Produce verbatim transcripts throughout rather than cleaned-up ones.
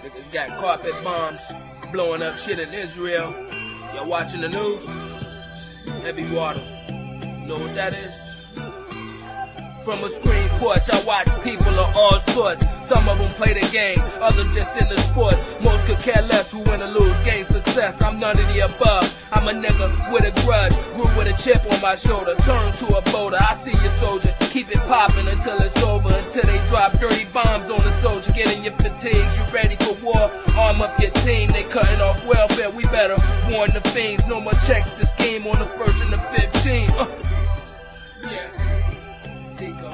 Niggas got carpet bombs, blowing up shit in Israel. Y'all watching the news? Heavy water. You know what that is? From a screen porch, I watch people of all sorts. Some of them play the game, others just in the sports. Most could care less who win or lose, gain success. I'm none of the above. I'm a nigga with a grudge, grew with a chip on my shoulder. Turn to a boulder, I see you soldier. Keep it popping until it's over, until they drop dirty bombs on the soldier. Get in your fatigues, you ready for war? Arm up your team, they cutting off welfare. We better warn the fiends. No more checks to scheme on the first and the fifteenth. Uh. Yeah. Tico.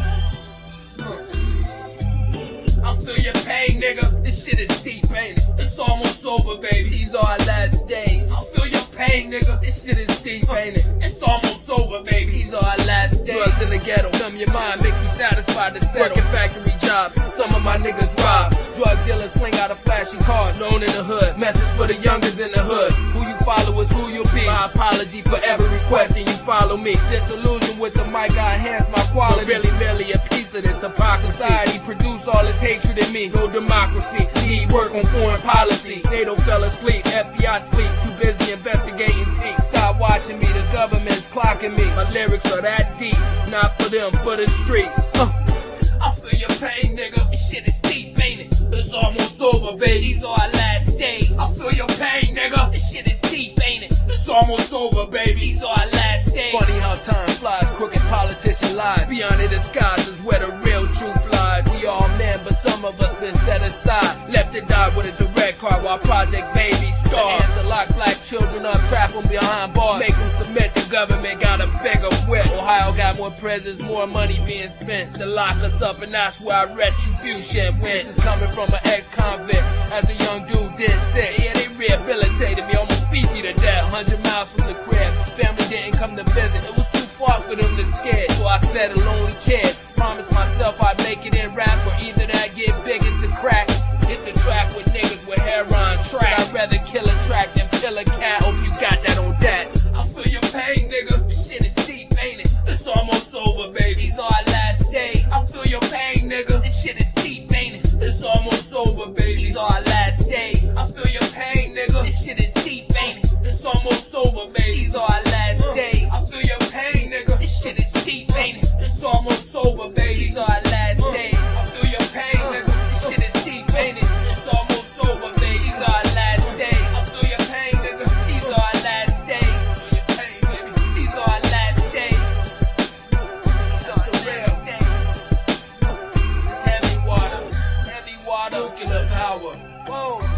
I feel your pain, nigga. This shit is deep, ain't it? It's almost over, baby. These are our last days. I feel your pain, nigga. This shit is deep, ain't it? It's almost over, baby. These are our last days. Drugs in the ghetto, numb your mind, make you satisfied to settle. Working factory jobs, some of my niggas rob. Drug dealers swing out of flashy cars, known in the hood. Message for the youngers in the hood. Who you follow is who you'll be. My apology for every request and you follow me. Disillusion with the mic, I enhance my quality. But really, merely a piece of this hypocrisy. Society produce all this hatred in me. No democracy, need work on foreign policy. NATO fell asleep, F B I sleep. Too busy investigating teeth. Stop watching me, the government's clocking me. My lyrics are that deep, not for them, for the streets. uh. I feel your pain, nigga. This shit is deep, ain't it? It's almost over, baby. These are our last days. I feel your pain, nigga. This shit is deep, ain't it? It's almost over, baby. These are our last days. Funny how time flies, crooked politician lies. Beyond the disguise is where the real truth lies. We all men, but some of us been set aside. Left to die with a direct car while Project Baby starve. Answer lock black children up, trap them behind bars. Make them submit, the government got a bigger whip. Ohio got more prisons, more money being spent to lock us up, and that's where our retribution went. This is coming from an ex-convict. As a young dude did sick, yeah, they rehabilitated me, almost beat me to death. Hundred miles from the crib, family didn't come to visit. It was too far for them to scare, so I said a lonely kid. Promised myself I'd make it in rap, or either that get big into crack. Hit the track with niggas with hair on track. I'd rather kill a track than kill a cat. Hope you got that on that. I feel your pain, nigga. This shit is deep, ain't it? It's almost over, baby. These are our last days. I feel your pain, nigga. This shit is deep, ain't it? It's almost over, baby. These are our last days. I feel your pain, nigga. This shit is deep, ain't it? It's almost over, baby. These are our last days. I feel your pain, nigga. This shit is deep, ain't it? It's almost over, baby. These are our last days. I feel your pain, nigga. This shit is deep, ain't it? It's almost over, baby. These are our last days. I feel your pain, nigga. These are our last days. I feel your pain, baby. These are our last days. These are our last days. It's heavy water, heavy water, nuclear power. Whoa.